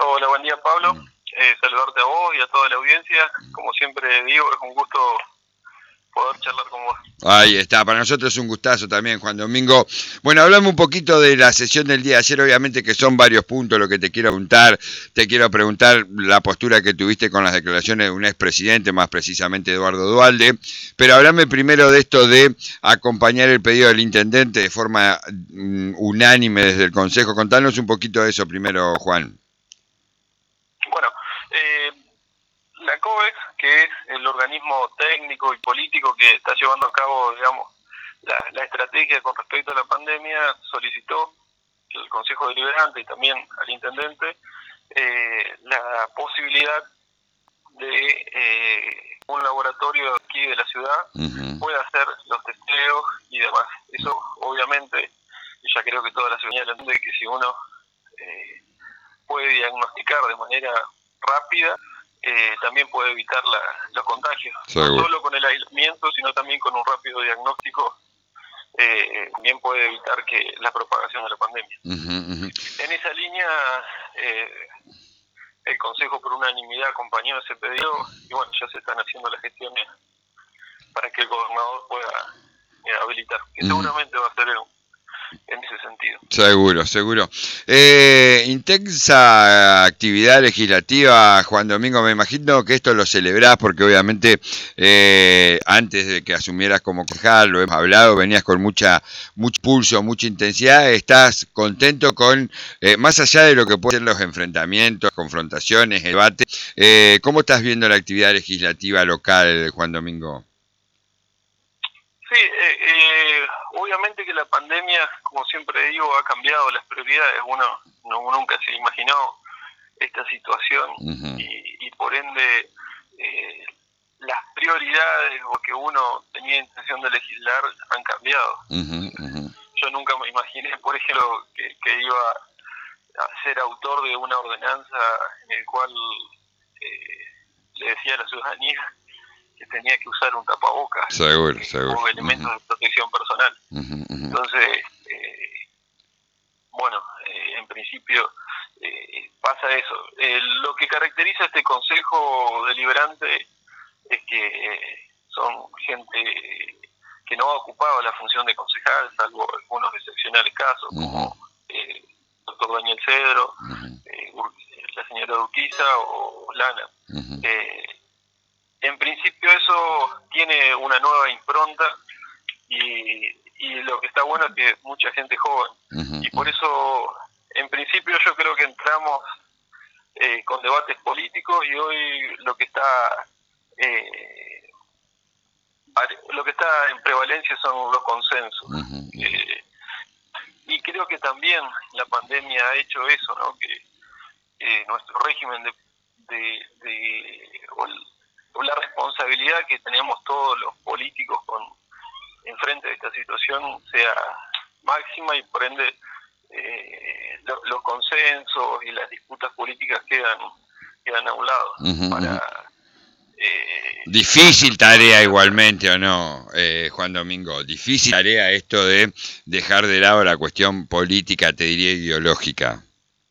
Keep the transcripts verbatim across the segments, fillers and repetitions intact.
Hola, buen día, Pablo. Eh, saludarte a vos y a toda la audiencia. Como siempre digo, es un gusto poder charlar con vos. Ahí está, para nosotros es un gustazo también, Juan Domingo. Bueno, hablame un poquito de la sesión del día de ayer, obviamente que son varios puntos lo que te quiero preguntar. Te quiero preguntar la postura que tuviste con las declaraciones de un expresidente, más precisamente Eduardo Duhalde, pero hablame primero de esto de acompañar el pedido del intendente de forma um, unánime desde el Consejo. Contanos un poquito de eso primero, Juan. Bueno, eh, la COEX, que es el organismo técnico y político que está llevando a cabo, digamos, la, la estrategia con respecto a la pandemia, solicitó al Consejo Deliberante y también al intendente eh, la posibilidad de eh, un laboratorio aquí de la ciudad uh-huh. pueda hacer los testeos y demás. Eso, obviamente, ya creo que toda la ciudadanía entiende que si uno eh, puede diagnosticar de manera rápida, eh, también puede evitar la, los contagios. Seguro. No solo con el aislamiento, sino también con un rápido diagnóstico, eh, también puede evitar que la propagación de la pandemia. Uh-huh, uh-huh. En esa línea, eh, el Consejo por unanimidad acompañó ese pedido y bueno, ya se están haciendo las gestiones para que el gobernador pueda eh, habilitar, que uh-huh. seguramente va a ser un en ese sentido. Seguro, seguro. Eh, intensa actividad legislativa, Juan Domingo, me imagino que esto lo celebrás porque obviamente eh, antes de que asumieras como concejal, lo hemos hablado, venías con mucha mucho pulso, mucha intensidad, estás contento con, eh, más allá de lo que pueden ser los enfrentamientos, confrontaciones, el debate, eh, ¿cómo estás viendo la actividad legislativa local, Juan Domingo? Sí, eh, eh, obviamente que la pandemia, como siempre digo, ha cambiado las prioridades. Uno no, nunca se imaginó esta situación uh-huh. y, y por ende eh, las prioridades o que uno tenía intención de legislar han cambiado. Uh-huh, uh-huh. Yo nunca me imaginé, por ejemplo, que, que iba a ser autor de una ordenanza en el cual eh, le decía a la ciudadanía que tenía que usar un tapabocas seguro, eh, seguro. como elementos uh-huh. de protección personal. Uh-huh, uh-huh. Entonces, eh, bueno, eh, en principio eh, pasa eso. Eh, lo que caracteriza a este Consejo Deliberante es que eh, son gente que no ha ocupado la función de concejal, salvo algunos excepcionales casos, uh-huh. como el eh, doctor Daniel Cedro, uh-huh. eh, la señora Urquiza o Lana. Uh-huh. Eh, En principio eso tiene una nueva impronta y, y lo que está bueno es que mucha gente joven. Uh-huh. Y por eso, en principio yo creo que entramos eh, con debates políticos y hoy lo que está eh, lo que está en prevalencia son los consensos. Uh-huh. Eh, y creo que también la pandemia ha hecho eso, ¿no? Que eh, nuestro régimen de, de, de o el, la responsabilidad que tenemos todos los políticos con enfrente de esta situación sea máxima y por ende eh, lo, los consensos y las disputas políticas quedan quedan a un lado. Uh-huh. Para, eh, difícil tarea igualmente, ¿o no, eh, Juan Domingo? Difícil tarea esto de dejar de lado la cuestión política, te diría ideológica.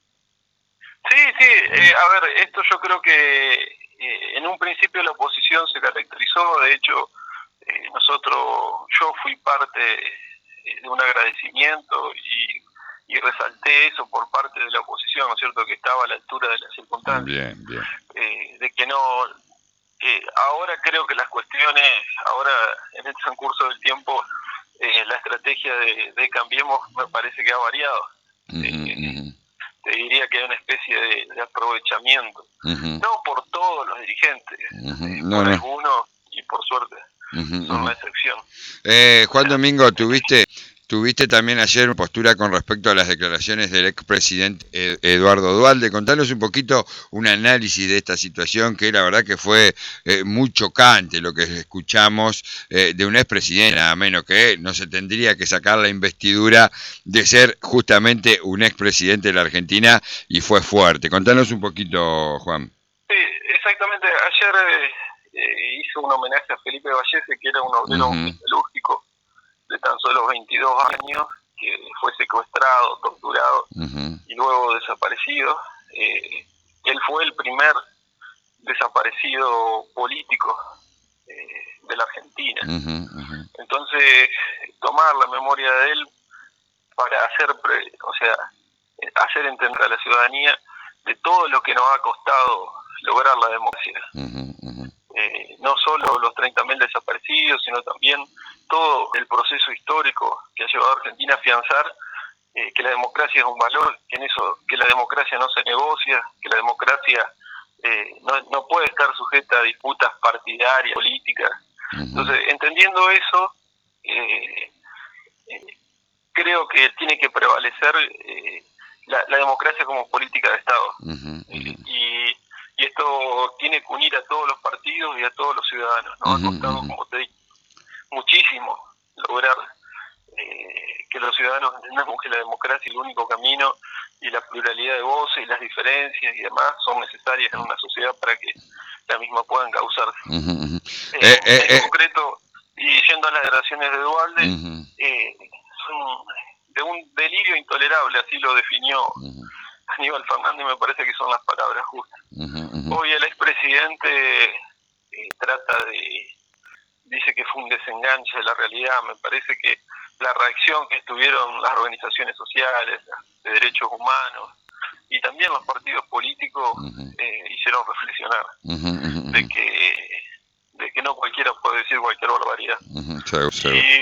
Sí, sí, eh, a ver, esto yo creo que Eh, en un principio la oposición se caracterizó, de hecho eh, nosotros, yo fui parte eh, de un agradecimiento y, y resalté eso por parte de la oposición, ¿no es cierto?, que estaba a la altura de las circunstancias. Bien, bien. Eh, de que no, eh, ahora creo que las cuestiones, ahora en el transcurso del tiempo, eh, la estrategia de, de Cambiemos me parece que ha variado. Uh-huh, eh, uh-huh. Te diría que hay una especie de, de aprovechamiento, uh-huh. no por todos los dirigentes, uh-huh. eh, no, por no. algunos y por suerte uh-huh. son la excepción. Eh, Juan Domingo, tuviste tuviste también ayer postura con respecto a las declaraciones del expresidente Eduardo Duhalde. Contanos un poquito un análisis de esta situación que la verdad que fue eh, muy chocante lo que escuchamos eh, de un expresidente, nada menos que no se tendría que sacar la investidura de ser justamente un expresidente de la Argentina y fue fuerte. Contanos un poquito, Juan. Sí, exactamente. Ayer eh, eh, hizo un homenaje a Felipe Vallese, que era un obrero uh-huh. metalúrgico de tan solo veintidós años, que fue secuestrado, torturado uh-huh. y luego desaparecido. Eh, él fue el primer desaparecido político eh, de la Argentina. Uh-huh, uh-huh. Entonces, tomar la memoria de él para hacer, o sea, hacer entender a la ciudadanía de todo lo que nos ha costado lograr la democracia. Uh-huh, uh-huh. Eh, no solo los treinta mil desaparecidos, sino también todo el proceso histórico que ha llevado a Argentina a afianzar eh, que la democracia es un valor, que en eso, que la democracia no se negocia, que la democracia eh, no, no puede estar sujeta a disputas partidarias, políticas. Uh-huh. Entonces, entendiendo eso, eh, eh, creo que tiene que prevalecer eh, la, la democracia como política de Estado. Uh-huh, uh-huh. Y, y esto tiene que unir a todos los partidos y a todos los ciudadanos. Nos uh-huh, ha costado, uh-huh. como te digo, muchísimo lograr eh, que los ciudadanos entendamos que la democracia es el único camino y la pluralidad de voces y las diferencias y demás son necesarias en una sociedad para que la misma puedan causarse. Uh-huh, uh-huh. Eh, eh, en eh, concreto, y yendo a las declaraciones de Duhalde, uh-huh. eh, son de un delirio intolerable, así lo definió uh-huh. Aníbal Fernández, me parece que son las palabras justas. Uh-huh, uh-huh. Hoy el expresidente eh, trata de, dice que fue un desenganche de la realidad. Me parece que la reacción que tuvieron las organizaciones sociales, de derechos humanos y también los partidos políticos uh-huh. eh, hicieron reflexionar uh-huh. de que de que no cualquiera puede decir cualquier barbaridad. Uh-huh. Chau, chau. Y,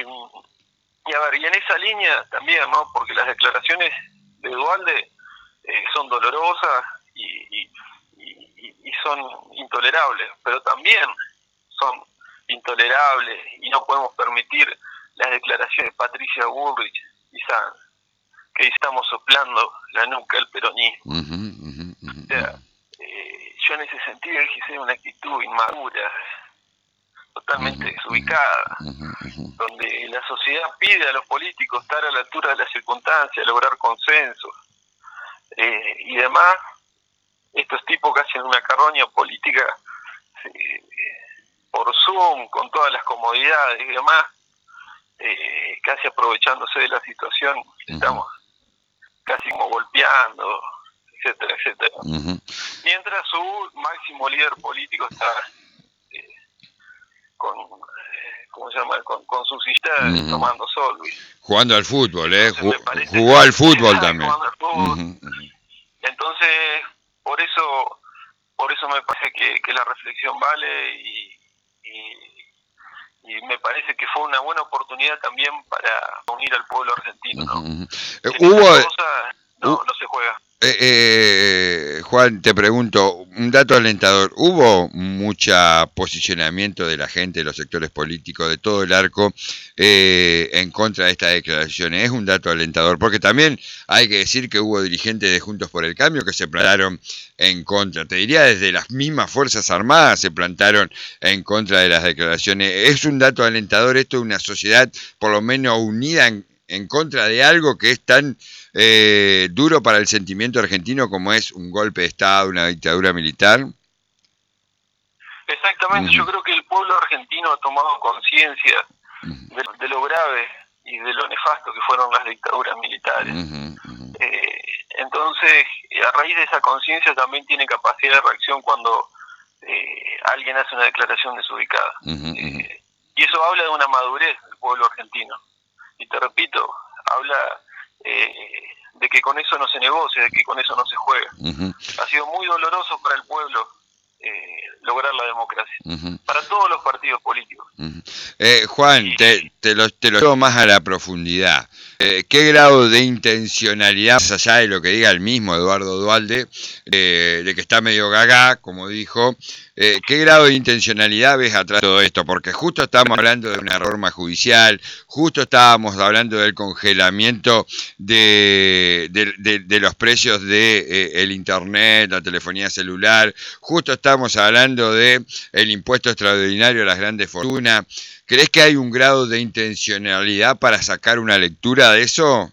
y a ver, y en esa línea también, ¿no? Porque las declaraciones de Duhalde eh, son dolorosas y, y, y, y son intolerables, pero también son intolerables y no podemos permitir las declaraciones de Patricia Bullrich y Sanz, que estamos soplando la nuca al peronismo. Uh-huh, uh-huh, uh-huh. O sea, eh, yo en ese sentido dije una actitud inmadura, totalmente uh-huh, desubicada, uh-huh, uh-huh. donde la sociedad pide a los políticos estar a la altura de las circunstancias, lograr consensos eh, y demás. Estos tipos que hacen una carroña política eh, por Zoom, con todas las comodidades y demás, eh, casi aprovechándose de la situación, uh-huh. estamos casi como golpeando, etcétera, etcétera. Uh-huh. Mientras su máximo líder político está eh, con, eh, ¿cómo se llama? Con, con su cita uh-huh. tomando sol, ¿viste? Jugando al fútbol, ¿eh? Ju- jugó al fútbol también. Jugando al fútbol. Uh-huh. Entonces, por eso, por eso me parece que, que la reflexión vale y, y, y me parece que fue una buena oportunidad también para unir al pueblo argentino, ¿no? Uh-huh. Eh, hubo... Cosa no, uh... no se juega. Eh, eh, Juan, te pregunto, un dato alentador, ¿hubo mucho posicionamiento de la gente, de los sectores políticos, de todo el arco, eh, en contra de estas declaraciones? Es un dato alentador, porque también hay que decir que hubo dirigentes de Juntos por el Cambio que se plantaron en contra. Te diría, desde las mismas Fuerzas Armadas se plantaron en contra de las declaraciones. Es un dato alentador esto de una sociedad por lo menos unida en, en contra de algo que es tan... Eh, duro para el sentimiento argentino como es un golpe de Estado, una dictadura militar. Exactamente, uh-huh. Yo creo que el pueblo argentino ha tomado conciencia uh-huh. de, de lo grave y de lo nefasto que fueron las dictaduras militares. Uh-huh. Uh-huh. Eh, entonces, a raíz de esa conciencia también tiene capacidad de reacción cuando eh, alguien hace una declaración desubicada. Uh-huh. Eh, y eso habla de una madurez del pueblo argentino. Y te repito, habla... Eh, de que con eso no se negocia, de que con eso no se juega. Uh-huh. Ha sido muy doloroso para el pueblo eh, lograr la democracia, uh-huh. para todos los partidos políticos. Uh-huh. Eh, Juan, y, te, te lo te lo llevo más a la profundidad. Eh, ¿Qué grado de intencionalidad, más allá de lo que diga el mismo Eduardo Duhalde, eh, de que está medio gaga, como dijo, eh, qué grado de intencionalidad ves atrás de todo esto? Porque justo estábamos hablando de una reforma judicial, justo estábamos hablando del congelamiento de, de, de, de los precios de eh, el internet, la telefonía celular, justo estamos hablando de el impuesto extraordinario a las grandes fortunas. ¿Crees que hay un grado de intencionalidad para sacar una lectura de eso?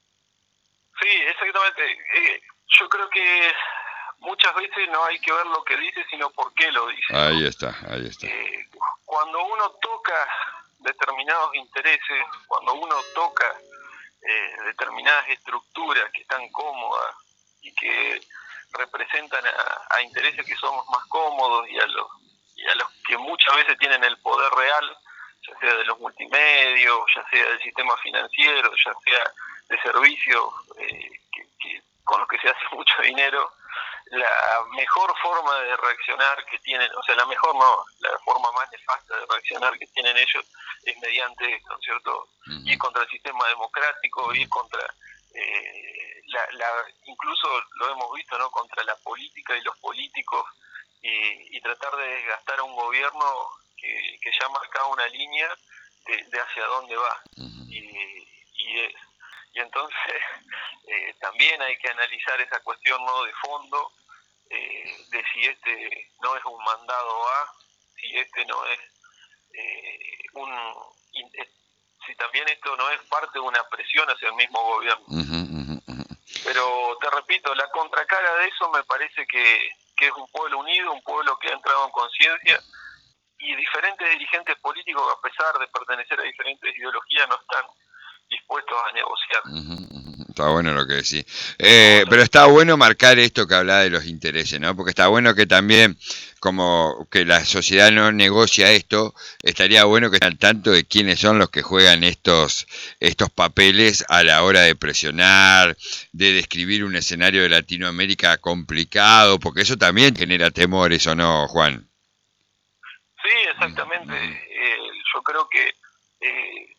Sí, exactamente. Eh, yo creo que muchas veces no hay que ver lo que dice, sino por qué lo dice. Ahí está, ahí está. Eh, cuando uno toca determinados intereses, cuando uno toca eh, determinadas estructuras que están cómodas y que representan a, a intereses que somos más cómodos y a los y a los que muchas veces tienen el poder real, ya sea de los multimedios, ya sea del sistema financiero, ya sea de servicios eh, que, que, con los que se hace mucho dinero. La mejor forma de reaccionar que tienen, o sea, la mejor no, la forma más nefasta de reaccionar que tienen ellos es mediante esto, ¿no es cierto? Uh-huh. Ir contra el sistema democrático, ir contra, eh, la, la, incluso lo hemos visto, ¿no? Contra la política y los políticos, y, y tratar de desgastar a un gobierno que, que ya ha marcado una línea de, de hacia dónde va. Uh-huh. Y, y, es, y entonces eh, también hay que analizar esa cuestión, ¿no? De fondo, eh, de si este no es un mandado a, si este no es eh, un... Eh, si también esto no es parte de una presión hacia el mismo gobierno. Uh-huh, uh-huh. Pero te repito, la contracara de eso me parece que, que es un pueblo unido, un pueblo que ha entrado en conciencia, y diferentes dirigentes políticos, a pesar de pertenecer a diferentes ideologías, no están dispuestos a negociar. Uh-huh. Está bueno lo que decís. Eh, pero está bueno marcar esto que hablaba de los intereses, ¿no? Porque está bueno que también, como que la sociedad no negocia esto, estaría bueno que estén al tanto de quiénes son los que juegan estos, estos papeles a la hora de presionar, de describir un escenario de Latinoamérica complicado, porque eso también genera temores, ¿o no, Juan? Sí, exactamente. Uh-huh. Eh, yo creo que eh,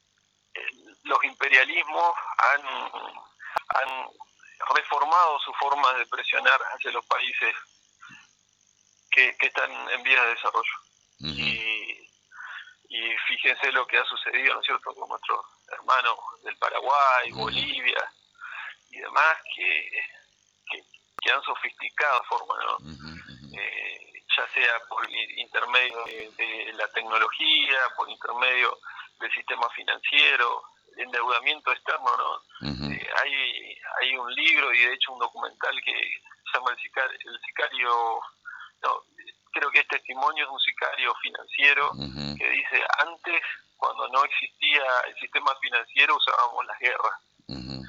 los imperialismos han, han reformado su forma de presionar hacia los países que, que están en vías de desarrollo. Uh-huh. Y, y fíjense lo que ha sucedido, ¿no es cierto?, con nuestros hermanos del Paraguay, uh-huh. Bolivia y demás, que, que, que han sofisticado forma, ¿no? Uh-huh. Eh, ya sea por intermedio de, de la tecnología, por intermedio del sistema financiero, endeudamiento externo, ¿no? Uh-huh. Eh, hay hay un libro y de hecho un documental que se llama El Sicario, el sicario no, creo que es testimonio de un sicario financiero, uh-huh. que dice, antes, cuando no existía el sistema financiero, usábamos las guerras. Uh-huh.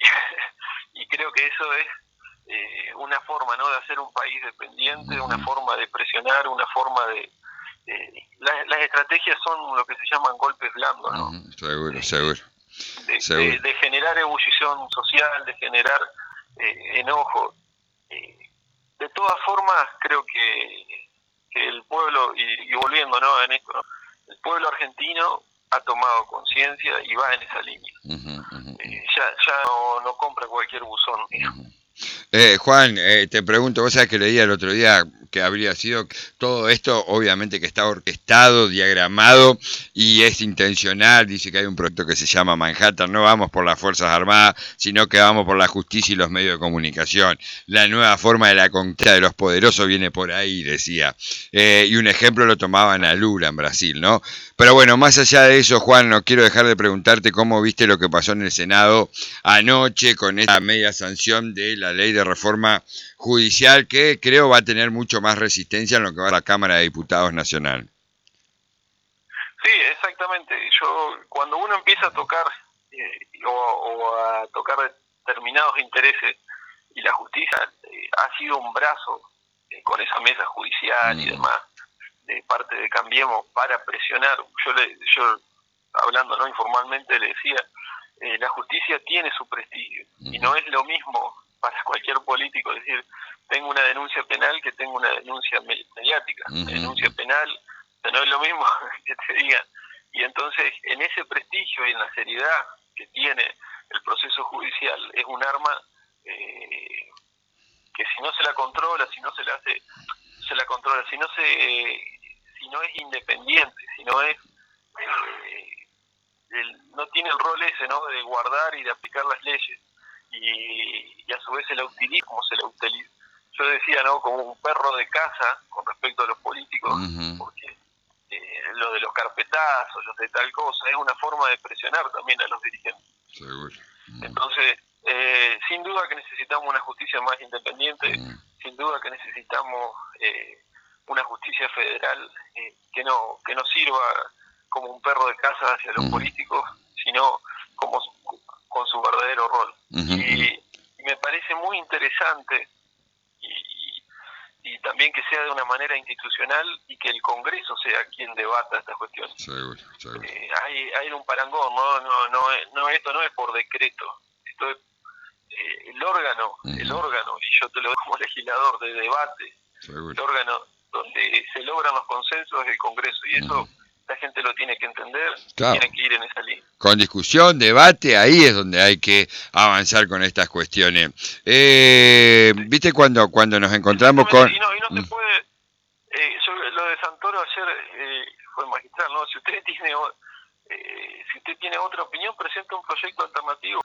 Y creo que eso es eh, una forma, ¿no?, de hacer un país dependiente, uh-huh. una forma de presionar, una forma de... Eh, las, las estrategias son lo que se llaman golpes blandos, ¿no? Uh-huh. Seguro, eh, seguro. De, de, de generar ebullición social, de generar eh, enojo. Eh, de todas formas, creo que, que el pueblo, y, y volviendo, ¿no?, en esto, ¿no?, el pueblo argentino ha tomado conciencia y va en esa línea. Uh-huh, uh-huh. Eh, ya ya no, no compra cualquier buzón, digamos. Uh-huh. Eh, Juan, eh, te pregunto, vos sabés que leía el otro día que habría sido todo esto, obviamente que está orquestado, diagramado y es intencional. Dice que hay un proyecto que se llama Manhattan, no vamos por las Fuerzas Armadas, sino que vamos por la justicia y los medios de comunicación. La nueva forma de la conquista de los poderosos viene por ahí, decía. Eh, y un ejemplo lo tomaban a Lula en Brasil, ¿no? Pero bueno, más allá de eso, Juan, no quiero dejar de preguntarte cómo viste lo que pasó en el Senado anoche con esta media sanción de la ley de reforma judicial, que creo va a tener mucho más resistencia en lo que va a la Cámara de Diputados Nacional. Sí, exactamente. Yo, cuando uno empieza a tocar eh, o, o a tocar determinados intereses, y la justicia eh, ha sido un brazo eh, con esa mesa judicial mm. y demás, de parte de Cambiemos, para presionar. Yo, le, yo hablando no informalmente, le decía, eh, la justicia tiene su prestigio, mm. y no es lo mismo para cualquier político decir, tengo una denuncia penal que tengo una denuncia mediática. Uh-huh. Una denuncia penal, o sea, no es lo mismo que te digan. Y entonces, en ese prestigio y en la seriedad que tiene el proceso judicial, es un arma eh, que si no se la controla, si no se la hace, se la controla, si no se, eh, si no es independiente, si no es, eh, el, no tiene el rol ese, ¿no?, de guardar y de aplicar las leyes. Y, y a su vez se la utiliza como se la utiliza. Yo decía, ¿no?, como un perro de casa con respecto a los políticos, uh-huh. porque eh, lo de los carpetazos, los de tal cosa, es una forma de presionar también a los dirigentes. Seguro. Uh-huh. Entonces, eh, sin duda que necesitamos una justicia más independiente, uh-huh. sin duda que necesitamos eh, una justicia federal eh, que no que no sirva como un perro de casa hacia los uh-huh. políticos, sino como con su verdadero rol. Uh-huh. Y, y me parece muy interesante y también que sea de una manera institucional y que el Congreso sea quien debata estas cuestiones. Seguro, seguro. Eh, hay, hay un parangón, no, no, no, no, esto no es por decreto, esto es eh, el órgano, uh-huh. el órgano, y yo te lo digo como legislador de debate, seguro. El órgano donde se logran los consensos del Congreso, y eso uh-huh. la gente lo tiene que entender, claro. Tiene que ir en esa línea. Con discusión, debate, ahí es donde hay que avanzar con estas cuestiones. Eh, sí. ¿Viste cuando cuando nos encontramos con...? Y no, y no se puede... Eh, yo, lo de Santoro ayer eh, fue magistral, ¿no? Si usted tiene eh, si usted tiene otra opinión, presenta un proyecto alternativo.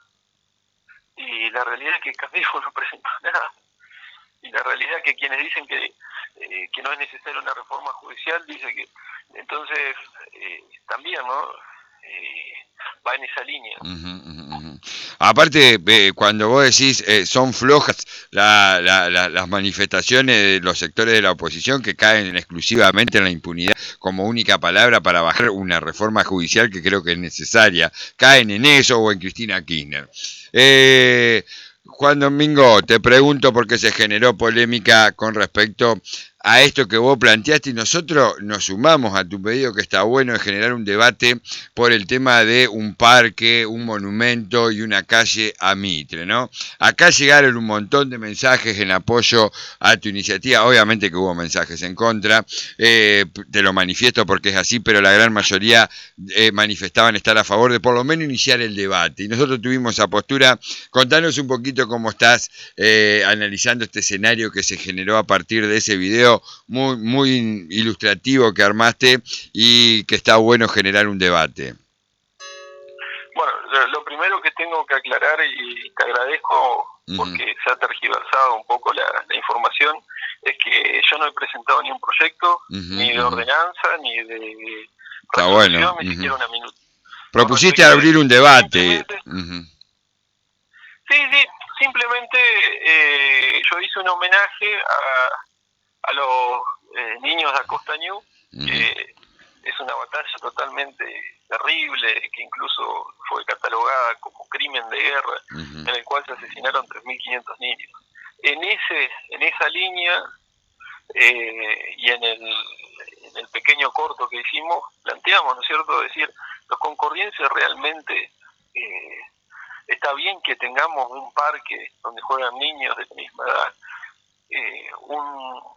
Y la realidad es que Camilo no presentó nada. Y la realidad es que quienes dicen que, eh, que no es necesaria una reforma judicial, dice que... Entonces, eh, también, ¿no? Eh, va en esa línea. Uh-huh, uh-huh. Aparte, eh, cuando vos decís eh, son flojas la, la, la, las manifestaciones de los sectores de la oposición que caen exclusivamente en la impunidad como única palabra para bajar una reforma judicial que creo que es necesaria, caen en eso o en Cristina Kirchner. Eh, Juan Domingo, te pregunto porque se generó polémica con respecto a esto que vos planteaste y nosotros nos sumamos a tu pedido que está bueno de generar un debate por el tema de un parque, un monumento y una calle a Mitre, ¿no? Acá llegaron un montón de mensajes en apoyo a tu iniciativa, obviamente que hubo mensajes en contra, eh, te lo manifiesto porque es así, pero la gran mayoría eh, manifestaban estar a favor de por lo menos iniciar el debate y nosotros tuvimos esa postura. Contanos un poquito cómo estás eh, analizando este escenario que se generó a partir de ese video muy muy ilustrativo que armaste y que está bueno generar un debate. Bueno, lo primero que tengo que aclarar y te agradezco porque uh-huh. se ha tergiversado un poco la, la información es que yo no he presentado ni un proyecto, uh-huh, ni de uh-huh. ordenanza, ni de está bueno. ni uh-huh. siquiera una minuta. Propusiste abrir un debate. Uh-huh. Sí, sí, simplemente eh, yo hice un homenaje a a los eh, niños de Acosta Ñu, uh-huh. que es una batalla totalmente terrible, que incluso fue catalogada como crimen de guerra, uh-huh. en el cual se asesinaron tres mil quinientos niños. En ese en esa línea, eh, y en el, en el pequeño corto que hicimos, planteamos, ¿no es cierto?, decir, los concordienses realmente, eh, está bien que tengamos un parque donde juegan niños de la misma edad, eh, un...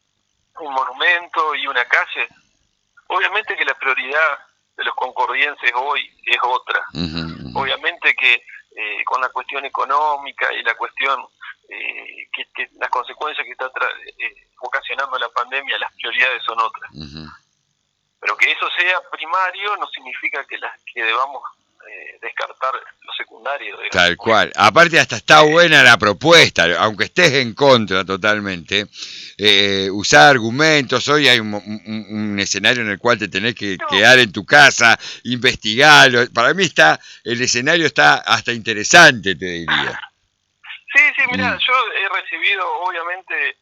un monumento y una calle. Obviamente que la prioridad de los concordienses hoy es otra. Uh-huh. Obviamente que eh, con la cuestión económica y la cuestión eh, que, que las consecuencias que está tra- eh, ocasionando la pandemia, las prioridades son otras. Uh-huh. Pero que eso sea primario no significa que las que debamos eh, descartar lo secundario. Digamos. Tal cual. Aparte hasta está buena la propuesta, aunque estés en contra totalmente. Eh, usar argumentos, hoy hay un, un, un escenario en el cual te tenés que no. quedar en tu casa, investigarlo. Para mí está el escenario está hasta interesante, te diría. Sí, sí, mira, mm. yo he recibido obviamente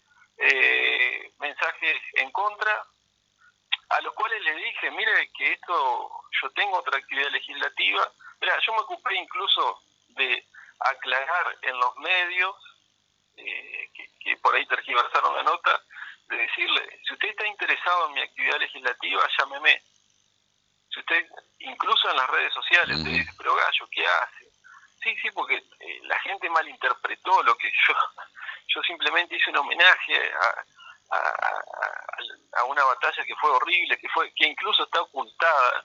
eh, mensajes en contra, a los cuales les dije, mire que esto, yo tengo otra actividad legislativa. Mira, yo me ocupé incluso de aclarar en los medios, eh, que, que por ahí tergiversaron la nota, de decirle, si usted está interesado en mi actividad legislativa, llámeme. Si usted, incluso en las redes sociales, usted dice, pero Gallo, ¿qué hace? Sí, sí, porque eh, la gente malinterpretó lo que yo, yo simplemente hice un homenaje a... A, a, a una batalla que fue horrible, que fue que incluso está ocultada.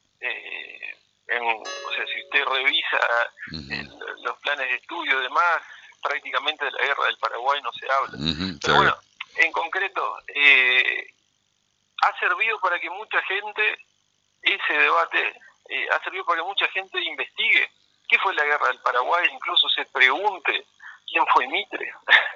Eh, en, o sea, si usted revisa uh-huh. el, los planes de estudio y demás, prácticamente de la guerra del Paraguay no se habla. Uh-huh, Pero bueno, en concreto, eh, ha servido para que mucha gente, ese debate, eh, ha servido para que mucha gente investigue qué fue la guerra del Paraguay, incluso se pregunte quién fue Mitre.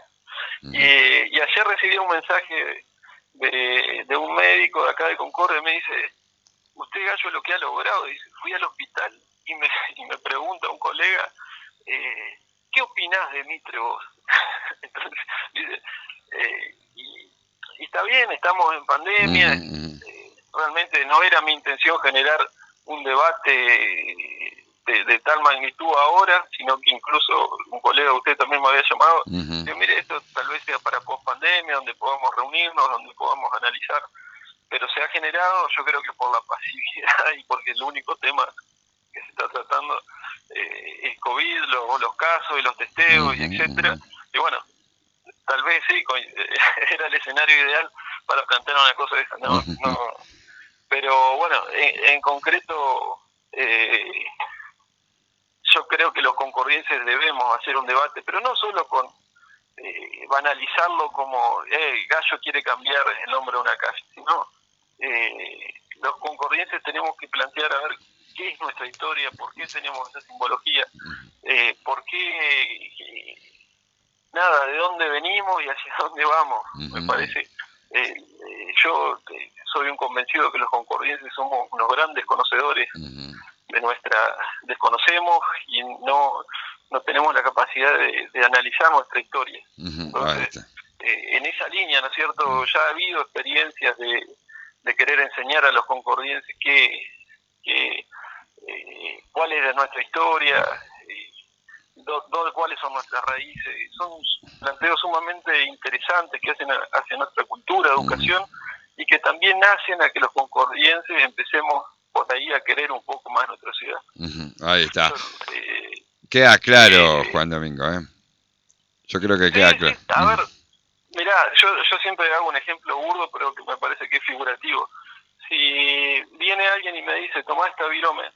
Y, y ayer recibí un mensaje de, de un médico de acá de Concordia, me dice, usted Gallo lo que ha logrado, dice, fui al hospital y me, y me pregunta un colega, eh, ¿qué opinás de Mitre vos? Entonces, dice, eh, y, y está bien, estamos en pandemia, eh, realmente no era mi intención generar un debate de, de tal magnitud ahora, sino que incluso colega, usted también me había llamado, uh-huh. digo, mire, esto tal vez sea para post pandemia, donde podamos reunirnos, donde podamos analizar, pero se ha generado, yo creo que por la pasividad y porque el único tema que se está tratando eh, es COVID, los, los casos y los testeos, uh-huh. y etcétera, y bueno, tal vez sí, era el escenario ideal para plantear una cosa de esa, no, uh-huh. no, pero bueno, en, en concreto, eh, yo creo que los concordienses debemos hacer un debate, pero no solo con eh, banalizarlo como eh, Gallo quiere cambiar el nombre de una calle, sino eh, los concordienses tenemos que plantear a ver qué es nuestra historia, por qué tenemos esa simbología, eh, por qué, eh, nada, de dónde venimos y hacia dónde vamos, uh-huh. me parece. Eh, eh, yo eh, soy un convencido que los concordienses somos unos grandes conocedores uh-huh. de nuestra, desconocemos y no no tenemos la capacidad de, de analizar nuestra historia. Uh-huh. Entonces, eh, en esa línea, ¿no es cierto? Uh-huh. Ya ha habido experiencias de, de querer enseñar a los concordienses que, que eh, cuál es nuestra historia, eh, do, do, cuáles son nuestras raíces. Son planteos sumamente interesantes que hacen hacia nuestra cultura, educación, uh-huh. y que también hacen a que los concordienses empecemos por ahí a querer un poco más nuestra ciudad. Uh-huh. Ahí está. Yo, eh, queda claro, eh, Juan Domingo, ¿eh? Yo creo que sí, queda sí, claro. A uh-huh. ver, mirá, yo, yo siempre hago un ejemplo burdo, pero que me parece que es figurativo. Si viene alguien y me dice, tomá esta virome,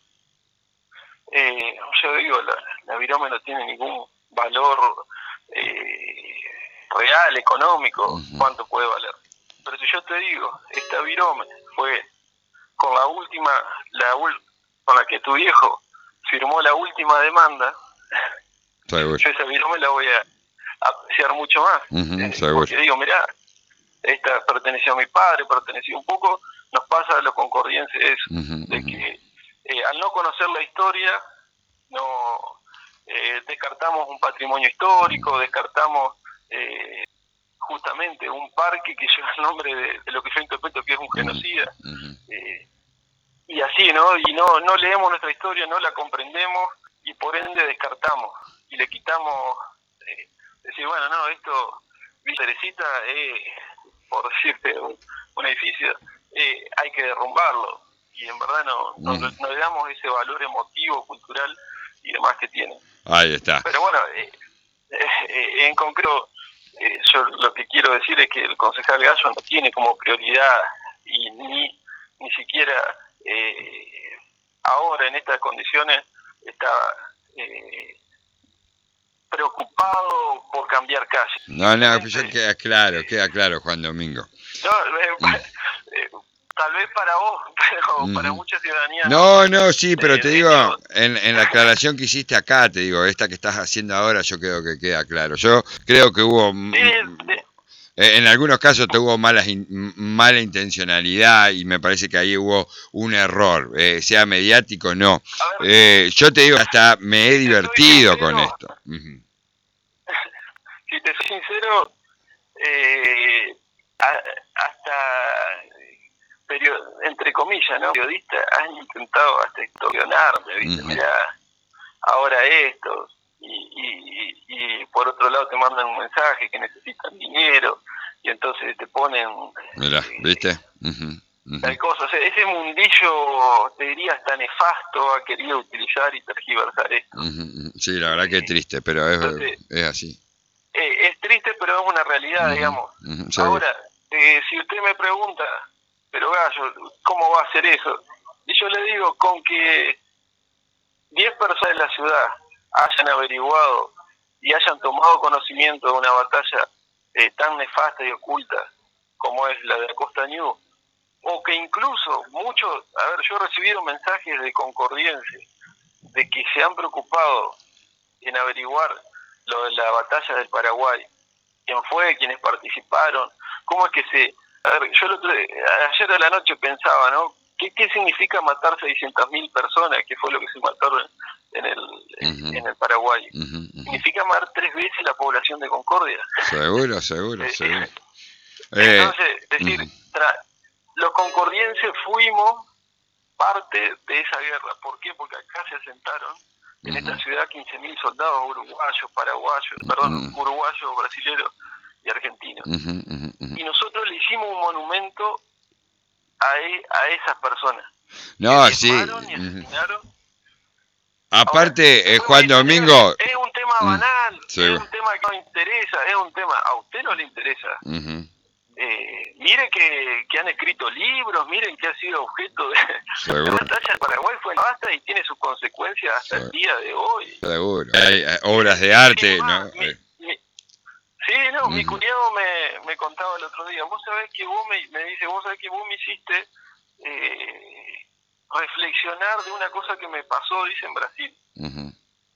eh, yo digo, la, la virome no tiene ningún valor eh, real, económico, uh-huh. cuánto puede valer. Pero si yo te digo, esta virome fue con la última, la ul- con la que tu viejo firmó la última demanda, seguro. Yo esa virome la voy a apreciar mucho más. Uh-huh, eh, porque digo, mirá, esta perteneció a mi padre, perteneció un poco, nos pasa a los concordienses eso, uh-huh, de que eh, al no conocer la historia, no eh, descartamos un patrimonio histórico, uh-huh. descartamos eh, justamente un parque que lleva el nombre de, de lo que yo interpreto que es un genocida, uh-huh. eh, y así, ¿no? Y no, no leemos nuestra historia, no la comprendemos, y por ende descartamos, y le quitamos, eh, decir, bueno, no, esto, Villa Teresita, eh, por decirte, un, un edificio, eh, hay que derrumbarlo, y en verdad no, no, no, no le damos ese valor emotivo, cultural y demás que tiene. Ahí está. Pero bueno, eh, eh, en concreto, eh, yo lo que quiero decir es que el concejal Gallo no tiene como prioridad, y ni, ni siquiera eh, ahora en estas condiciones está eh, preocupado por cambiar calle. No, no, pues ya queda claro, queda claro, Juan Domingo. No, eh, mm. eh, tal vez para vos, pero mm. para mucha ciudadanía. No, no, sí, pero eh, te digo, hecho, en, en la aclaración que hiciste acá, te digo, esta que estás haciendo ahora, yo creo que queda claro. Yo creo que hubo... eh, eh, En algunos casos tuvo malas in, mala intencionalidad y me parece que ahí hubo un error, eh, sea mediático no. ver, eh, yo te digo, hasta me he divertido sincero, con esto. Uh-huh. Si te soy sincero, eh, a, hasta, perio, entre comillas, ¿no? Periodistas han intentado hasta extorsionarme, ¿viste? Uh-huh. Mirá, ahora esto. Y, y, y por otro lado te mandan un mensaje que necesitan dinero y entonces te ponen Mirá, eh, ¿viste? Uh-huh, uh-huh. Hay cosas, o sea, ese mundillo te diría hasta nefasto ha querido utilizar y tergiversar esto. Uh-huh. Sí, la verdad que es triste, pero es, entonces, es así. Eh, es triste, pero es una realidad, uh-huh, digamos. Uh-huh, ahora, eh, si usted me pregunta, pero Gallo, ¿cómo va a hacer eso? Y yo le digo, con que diez personas de la ciudad hayan averiguado y hayan tomado conocimiento de una batalla eh, tan nefasta y oculta como es la de Acosta News, o que incluso muchos, a ver, yo he recibido mensajes de concordienses de que se han preocupado en averiguar lo de la batalla del Paraguay, quién fue, quiénes participaron, cómo es que se... A ver, yo el otro, ayer a la noche pensaba, ¿no? ¿Qué, qué significa matar seiscientas mil personas, que fue lo que se mataron en el, uh-huh. en el Paraguay? Uh-huh, uh-huh. Significa matar tres veces la población de Concordia. Seguro, seguro, eh, seguro. Entonces, es decir, uh-huh. tra- los concordienses fuimos parte de esa guerra. ¿Por qué? Porque acá se asentaron en uh-huh. esta ciudad quince mil soldados uruguayos, paraguayos, perdón, uh-huh. uruguayos, brasileños y argentinos. Uh-huh, uh-huh, uh-huh. Y nosotros le hicimos un monumento a, e, a esas personas. No, que sí. y asesinaron. Aparte, Ahora, eh, Juan dice, Domingo... Es, es un tema banal, sí. es un tema que no interesa, es un tema... A usted no le interesa. Uh-huh. Eh, mire que, que han escrito libros, miren que ha sido objeto de... La batalla de Paraguay fue nefasta y tiene sus consecuencias hasta Seguro. el día de hoy. Seguro. Hay, hay obras de arte, sí, ¿no? Mi, mi, sí, no, uh-huh. mi cuñado me, me contaba el otro día, vos sabés que vos me, me dice, vos sabés que vos me hiciste... Eh, reflexionar de una cosa que me pasó, dice, en Brasil. Uh-huh.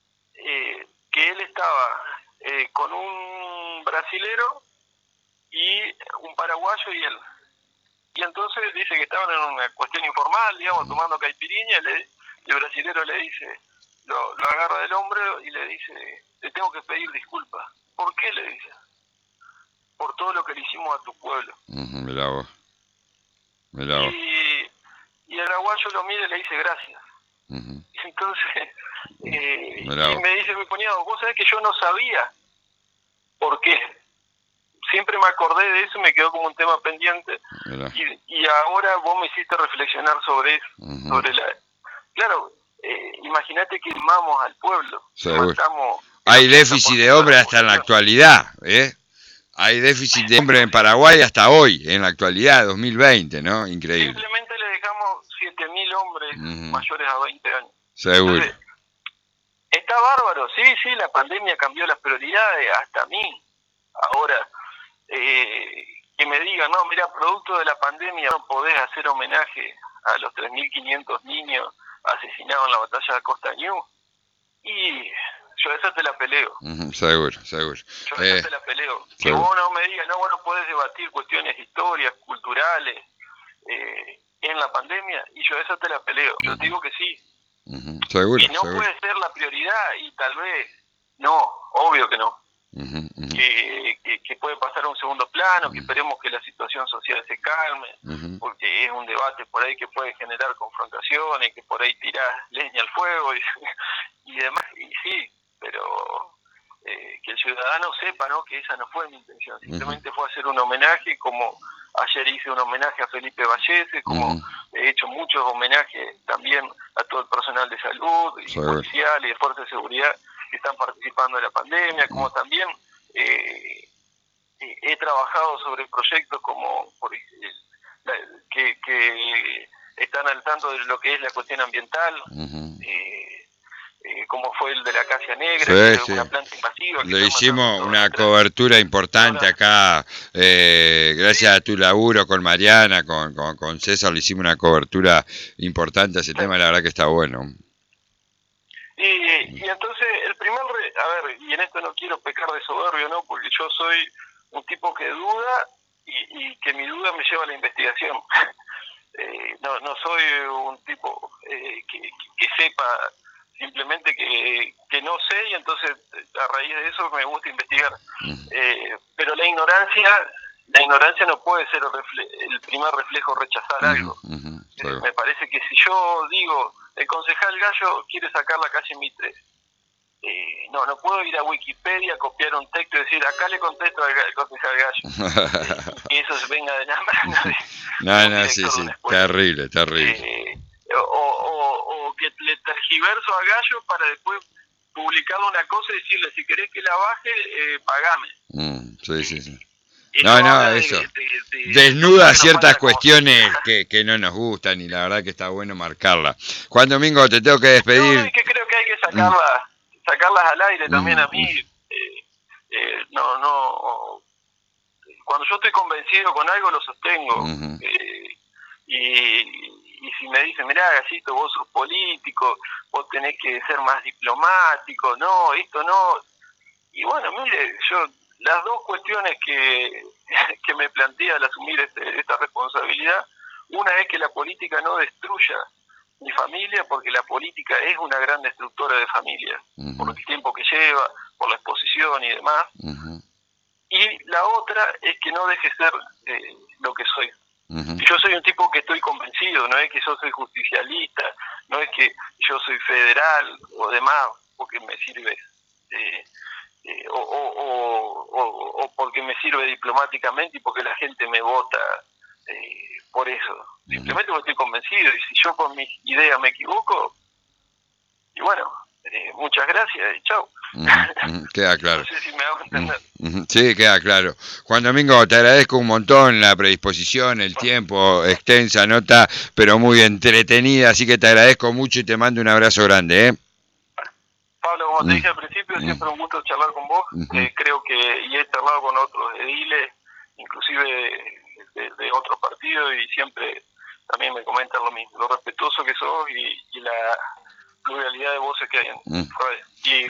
Eh, que él estaba eh, con un brasilero y un paraguayo y él. Y entonces dice que estaban en una cuestión informal, digamos, tomando caipirinha, y, le, y el brasilero le dice, lo, lo agarra del hombro y le dice, te tengo que pedir disculpas. ¿Por qué? Le dice. Por todo lo que le hicimos a tu pueblo. Uh-huh, mirá vos. Mirá vos. Y, y el paraguayo lo mira y le dice gracias. Uh-huh. Entonces, eh, y me dice mi cuñado, vos sabés que yo no sabía por qué. Siempre me acordé de eso y me quedó como un tema pendiente. Y, y ahora vos me hiciste reflexionar sobre eso. Uh-huh. Sobre la Claro, eh, imagínate que armamos al pueblo. Matamos, hay déficit de hombre hasta en la actualidad, ¿eh? Hay déficit de hombre en Paraguay hasta hoy, en la actualidad, dos mil veinte, ¿no? Increíble. Simplemente le dejamos siete mil hombres uh-huh. mayores a veinte años. Seguro. Entonces, está bárbaro, sí, sí, la pandemia cambió las prioridades, hasta a mí. Ahora, eh, que me digan, no, mira, producto de la pandemia no podés hacer homenaje a los tres mil quinientos niños asesinados en la batalla de Costa Ñu. Y yo esa te la peleo. Uh-huh, seguro, seguro. Yo esa eh, te la peleo. Que seguro. Vos no me digas, no, vos no podés debatir cuestiones históricas, culturales, eh, en la pandemia, y yo esa te la peleo. Yo uh-huh. te digo que sí. Uh-huh. Seguro, y no seguro. puede ser la prioridad, y tal vez, no, obvio que no. Uh-huh, uh-huh. Que, que, que puede pasar a un segundo plano, uh-huh. que esperemos que la situación social se calme, uh-huh. porque es un debate por ahí que puede generar confrontaciones, que por ahí tirás leña al fuego y, y demás, y sí, pero eh, que el ciudadano sepa, ¿no?, que esa no fue mi intención, simplemente uh-huh. fue hacer un homenaje, como ayer hice un homenaje a Felipe Vallese, como uh-huh. he hecho muchos homenajes también a todo el personal de salud, y uh-huh. policial y de fuerza de seguridad que están participando de la pandemia, como uh-huh. también eh, he trabajado sobre proyectos como por, eh, que, que están al tanto de lo que es la cuestión ambiental, uh-huh. eh, Eh, como fue el de la acacia negra, sí, que es sí. una planta invasiva. Le hicimos una cobertura importante acá, eh, gracias sí. a tu laburo con Mariana, con, con, con César, le hicimos una cobertura importante a ese sí. tema, la verdad que está bueno. Y, y entonces, el primer, re, a ver, y en esto no quiero pecar de soberbio, ¿no?, porque yo soy un tipo que duda y, y que mi duda me lleva a la investigación. eh, no, no soy un tipo eh, que, que sepa... simplemente que, que no sé, y entonces a raíz de eso me gusta investigar. Uh-huh. Eh, pero la ignorancia, la ignorancia no puede ser el, refle- el primer reflejo rechazar uh-huh. algo. Uh-huh. Eh, me parece que si yo digo, el concejal Gallo quiere sacar la calle Mitre, eh, no, no puedo ir a Wikipedia, copiar un texto y decir, acá le contesto al, al concejal Gallo. eh, y que eso se venga de la mano de, no, de no, sí, sí, terrible, terrible. Eh, o, o, o que le tergiverso a Gallo para después publicarle una cosa y decirle, si querés que la baje, eh, pagame. Mm, sí, sí, sí. Y no, no, de, eso. De, de, de, Desnuda de ciertas cuestiones que, que no nos gustan y la verdad que está bueno marcarla. Juan Domingo, te tengo que despedir. No, es que creo que hay que sacarlas, mm. sacarlas al aire también mm. a mí. Eh, eh, no, no. Cuando yo estoy convencido con algo, lo sostengo. Mm-hmm. Eh, y... Y si me dicen, mirá, Gallito, vos sos político, vos tenés que ser más diplomático, no, esto no. Y bueno, mire, yo, las dos cuestiones que, que me plantea al asumir este, esta responsabilidad, una es que la política no destruya mi familia, porque la política es una gran destructora de familias, uh-huh. por el tiempo que lleva, por la exposición y demás. Uh-huh. Y la otra es que no deje ser eh, lo que soy. Uh-huh. Yo soy un tipo que estoy convencido, no es que yo soy justicialista, no es que yo soy federal o demás porque me sirve, eh, eh, o, o, o, o, o porque me sirve diplomáticamente y porque la gente me vota eh, por eso. Simplemente porque estoy convencido, y si yo con mis ideas me equivoco, y bueno, eh, muchas gracias y chao. Uh -huh, queda claro. No sé si me hago entender. Uh -huh, sí, queda claro. Juan Domingo, te agradezco un montón la predisposición, el tiempo, extensa nota, pero muy entretenida, así que te agradezco mucho y te mando un abrazo grande, ¿eh? Pablo, como te uh dije al principio, -huh. siempre un gusto charlar con vos. Uh -huh. eh, creo que, y he charlado con otros ediles, inclusive de, de otros partidos, y siempre también me comentan lo mismo, lo respetuoso que sos y, y la pluralidad de voces que hay en uh -huh. radio. Y